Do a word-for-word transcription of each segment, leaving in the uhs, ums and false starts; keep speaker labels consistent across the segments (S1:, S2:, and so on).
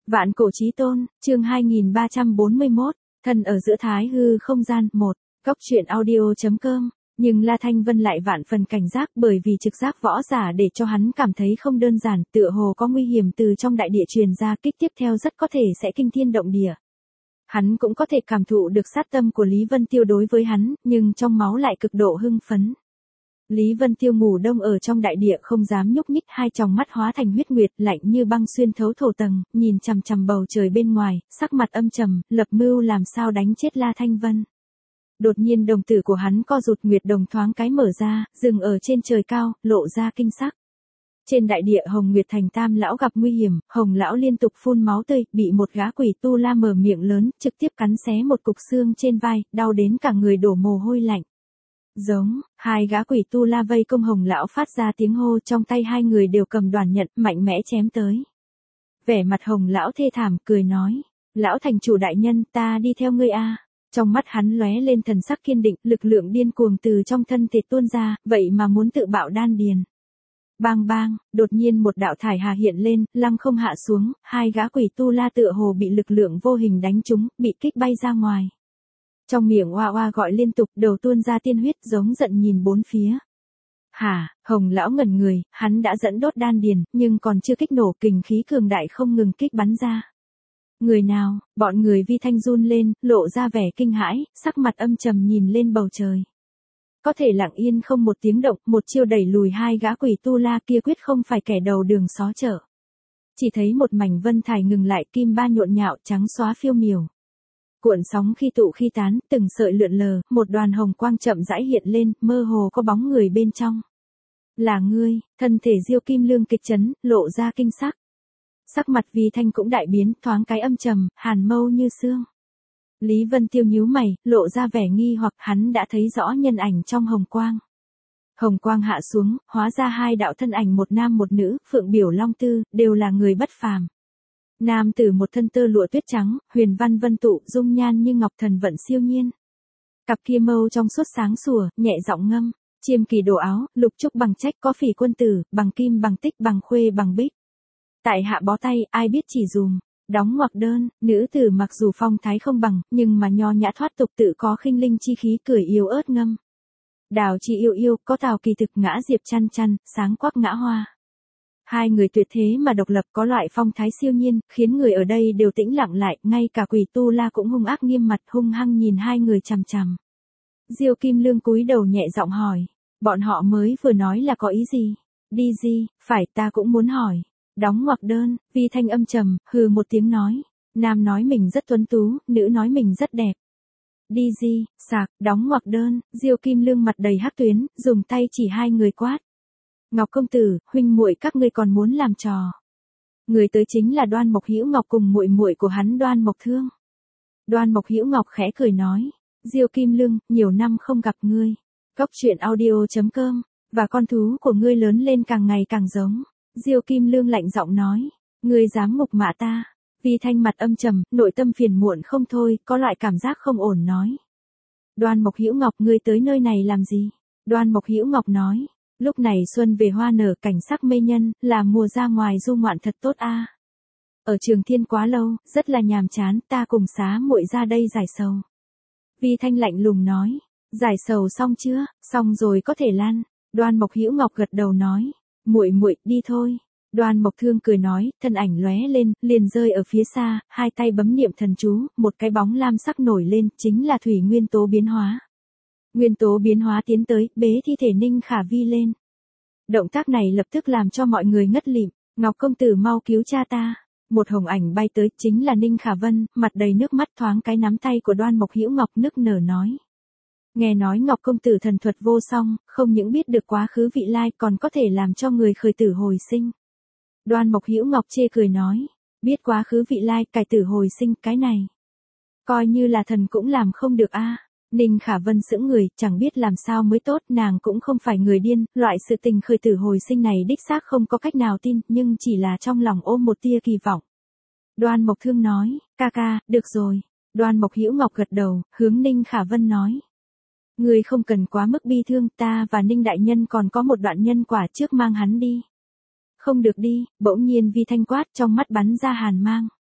S1: Vạn cổ chí tôn, chương hai nghìn ba trăm bốn mươi mốt, thân ở giữa thái hư không gian, một, góc truyện audio.com, nhưng La Thanh Vân lại vạn phần cảnh giác bởi vì trực giác võ giả để cho hắn cảm thấy không đơn giản, tựa hồ có nguy hiểm từ trong đại địa truyền ra, kích tiếp theo rất có thể sẽ kinh thiên động địa. Hắn cũng có thể cảm thụ được sát tâm của Lý Vân Tiêu đối với hắn, nhưng trong máu lại cực độ hưng phấn. Lý Vân Tiêu ngủ đông ở trong đại địa không dám nhúc nhích, hai tròng mắt hóa thành huyết nguyệt, lạnh như băng xuyên thấu thổ tầng, nhìn chằm chằm bầu trời bên ngoài, sắc mặt âm trầm, lập mưu làm sao đánh chết La Thanh Vân. Đột nhiên đồng tử của hắn co rụt, nguyệt đồng thoáng cái mở ra, dừng ở trên trời cao, lộ ra kinh sắc. Trên đại địa Hồng Nguyệt Thành Tam lão gặp nguy hiểm, Hồng lão liên tục phun máu tươi, bị một gã quỷ tu la mở miệng lớn, trực tiếp cắn xé một cục xương trên vai, đau đến cả người đổ mồ hôi lạnh. Giống, hai gã quỷ tu la vây công Hồng lão phát ra tiếng hô, trong tay hai người đều cầm đoàn nhận, mạnh mẽ chém tới. Vẻ mặt Hồng lão thê thảm, cười nói, lão thành chủ đại nhân, ta đi theo ngươi a. Trong mắt hắn lóe lên thần sắc kiên định, lực lượng điên cuồng từ trong thân thể tuôn ra, vậy mà muốn tự bạo đan điền. Bang bang, đột nhiên một đạo thải hà hiện lên, lăng không hạ xuống, hai gã quỷ tu la tựa hồ bị lực lượng vô hình đánh trúng, bị kích bay ra ngoài. Trong miệng oa oa gọi liên tục, đầu tuôn ra tiên huyết, giống giận nhìn bốn phía. Hả, Hồng lão ngẩn người, hắn đã dẫn đốt đan điền, nhưng còn chưa kích nổ, kình khí cường đại không ngừng kích bắn ra. Người nào, bọn người Vi Thanh run lên, lộ ra vẻ kinh hãi, sắc mặt âm trầm nhìn lên bầu trời. Có thể lặng yên không một tiếng động, một chiêu đẩy lùi hai gã quỷ tu la kia quyết không phải kẻ đầu đường xó chợ. Chỉ thấy một mảnh vân thải ngừng lại, kim ba nhộn nhạo, trắng xóa phiêu miểu. Cuộn sóng khi tụ khi tán, từng sợi lượn lờ, một đoàn hồng quang chậm rãi hiện lên, mơ hồ có bóng người bên trong. Là ngươi, thân thể Diêu Kim Lương kịch chấn, lộ ra kinh sắc. Sắc mặt Vi Thanh cũng đại biến, thoáng cái âm trầm, hàn mâu như xương. Lý Vân Tiêu nhíu mày, lộ ra vẻ nghi hoặc, hắn đã thấy rõ nhân ảnh trong hồng quang. Hồng quang hạ xuống, hóa ra hai đạo thân ảnh, một nam một nữ, phượng biểu long tư, đều là người bất phàm. Nam tử một thân tơ lụa tuyết trắng, huyền văn vân tụ, dung nhan như ngọc, thần vận siêu nhiên. Cặp kia mâu trong suốt sáng sủa, nhẹ giọng ngâm, chiêm kỳ đồ áo, lục trúc bằng trách, có phỉ quân tử, bằng kim bằng tích, bằng khuê bằng bích. Tại hạ bó tay, ai biết chỉ dùm. Đóng ngoặc đơn, nữ tử mặc dù phong thái không bằng, nhưng mà nho nhã thoát tục, tự có khinh linh chi khí, cười yếu ớt ngâm. Đào chi yêu yêu, có tào kỳ thực, ngã diệp chăn chăn, sáng quắc ngã hoa. Hai người tuyệt thế mà độc lập, có loại phong thái siêu nhiên, khiến người ở đây đều tĩnh lặng lại, ngay cả quỷ tu la cũng hung ác nghiêm mặt, hung hăng nhìn hai người chằm chằm. Diêu Kim Lương cúi đầu nhẹ giọng hỏi, bọn họ mới vừa nói là có ý gì? Đi gì, phải, ta cũng muốn hỏi. Đóng ngoặc đơn, Vi Thanh âm trầm, hừ một tiếng nói, nam nói mình rất tuấn tú, nữ nói mình rất đẹp. Đi gì, sạc, đóng ngoặc đơn, Diêu Kim Lương mặt đầy hắc tuyến, dùng tay chỉ hai người quát. Ngọc công tử, huynh muội các ngươi còn muốn làm trò. Người tới chính là Đoan Mộc Hữu Ngọc cùng muội muội của hắn Đoan Mộc Thương. Đoan Mộc Hữu Ngọc khẽ cười nói, Diêu Kim Lương, nhiều năm không gặp ngươi. Góc truyện audio.com, và con thú của ngươi lớn lên càng ngày càng giống. Diêu Kim Lương lạnh giọng nói, ngươi dám ngục mạ ta. Vi Thanh mặt âm trầm, nội tâm phiền muộn không thôi, có loại cảm giác không ổn nói. Đoan Mộc Hữu Ngọc, ngươi tới nơi này làm gì? Đoan Mộc Hữu Ngọc nói, lúc này xuân về hoa nở, cảnh sắc mê nhân, là mùa ra ngoài du ngoạn thật tốt a. Ở Trường Thiên quá lâu, rất là nhàm chán, ta cùng xá muội ra đây giải sầu. Vi Thanh lạnh lùng nói, giải sầu xong chưa? Xong rồi có thể lan. Đoan Mộc Hữu Ngọc gật đầu nói, muội muội đi thôi. Đoan Mộc Thương cười nói, thân ảnh lóe lên, liền rơi ở phía xa, hai tay bấm niệm thần chú, một cái bóng lam sắc nổi lên, chính là thủy nguyên tố biến hóa. Nguyên tố biến hóa tiến tới, bế thi thể Ninh Khả Vi lên. Động tác này lập tức làm cho mọi người ngất lịm, Ngọc công tử mau cứu cha ta. Một hồng ảnh bay tới, chính là Ninh Khả Vân, mặt đầy nước mắt, thoáng cái nắm tay của Đoan Mộc Hữu Ngọc, nức nở nói. Nghe nói Ngọc công tử thần thuật vô song, không những biết được quá khứ vị lai, còn có thể làm cho người khởi tử hồi sinh. Đoan Mộc Hữu Ngọc chê cười nói, biết quá khứ vị lai, cải tử hồi sinh, cái này coi như là thần cũng làm không được a. Ninh Khả Vân sững người, chẳng biết làm sao mới tốt, nàng cũng không phải người điên, loại sự tình khởi tử hồi sinh này đích xác không có cách nào tin, nhưng chỉ là trong lòng ôm một tia kỳ vọng. Đoan Mộc Thương nói, ca ca, được rồi. Đoan Mộc Hữu Ngọc gật đầu, hướng Ninh Khả Vân nói. Ngươi không cần quá mức bi thương, ta và Ninh đại nhân còn có một đoạn nhân quả, trước mang hắn đi. Không được đi, bỗng nhiên Vi Thanh quát, trong mắt bắn ra hàn mang.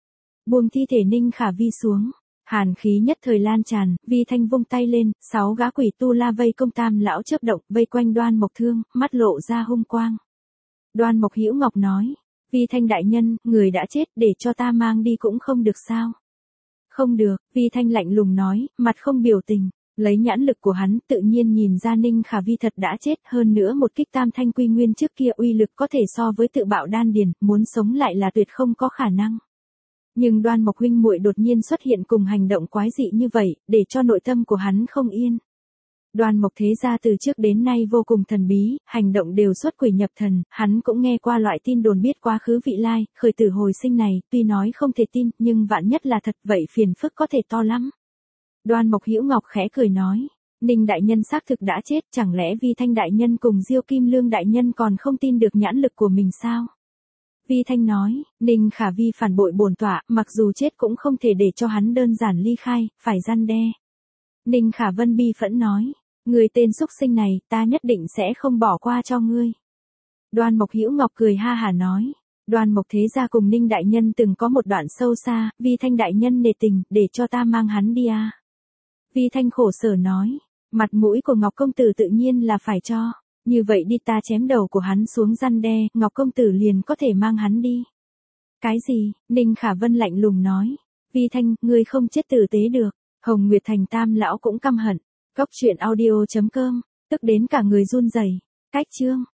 S1: buông thi thể Ninh Khả Vi xuống. Hàn khí nhất thời lan tràn, Vi Thanh vung tay lên, sáu gã quỷ tu la vây công Tam lão chớp động, vây quanh Đoan Mộc Thương, mắt lộ ra hung quang. Đoan Mộc Hữu Ngọc nói, Vi Thanh đại nhân, người đã chết, để cho ta mang đi cũng không được sao? Không được, Vi Thanh lạnh lùng nói, mặt không biểu tình. Lấy nhãn lực của hắn, tự nhiên nhìn ra Ninh Khả Vi thật đã chết, hơn nữa một kích tam thanh quy nguyên trước kia uy lực có thể so với tự bạo đan điền, muốn sống lại là tuyệt không có khả năng. Nhưng Đoan Mộc huynh muội đột nhiên xuất hiện cùng hành động quái dị như vậy, để cho nội tâm của hắn không yên. Đoan Mộc thế gia từ trước đến nay vô cùng thần bí, hành động đều xuất quỷ nhập thần, hắn cũng nghe qua loại tin đồn biết quá khứ vị lai, khởi tử hồi sinh này, tuy nói không thể tin, nhưng vạn nhất là thật vậy phiền phức có thể to lắm. Đoan Mộc Hữu Ngọc khẽ cười nói, Ninh đại nhân xác thực đã chết, chẳng lẽ Vi Thanh đại nhân cùng Diêu Kim Lương đại nhân còn không tin được nhãn lực của mình sao? Vi Thanh nói, Ninh Khả Vi phản bội bổn tọa, mặc dù chết cũng không thể để cho hắn đơn giản ly khai, phải răn đe. Ninh Khả Vân bi phẫn nói, người tên xúc sinh này, ta nhất định sẽ không bỏ qua cho ngươi. Đoan Mộc Hữu Ngọc cười ha hả nói, Đoan Mộc thế gia cùng Ninh đại nhân từng có một đoạn sâu xa, Vi Thanh đại nhân nể tình, để cho ta mang hắn đi à. Vi Thanh khổ sở nói, mặt mũi của Ngọc công tử tự nhiên là phải cho, như vậy đi ta chém đầu của hắn xuống răn đe, Ngọc công tử liền có thể mang hắn đi. Cái gì? Ninh Khả Vân lạnh lùng nói, Vi Thanh, ngươi không chết tử tế được. Hồng Nguyệt Thành Tam lão cũng căm hận. Góc truyện audio chấm com, tức đến cả người run rẩy. Cách chương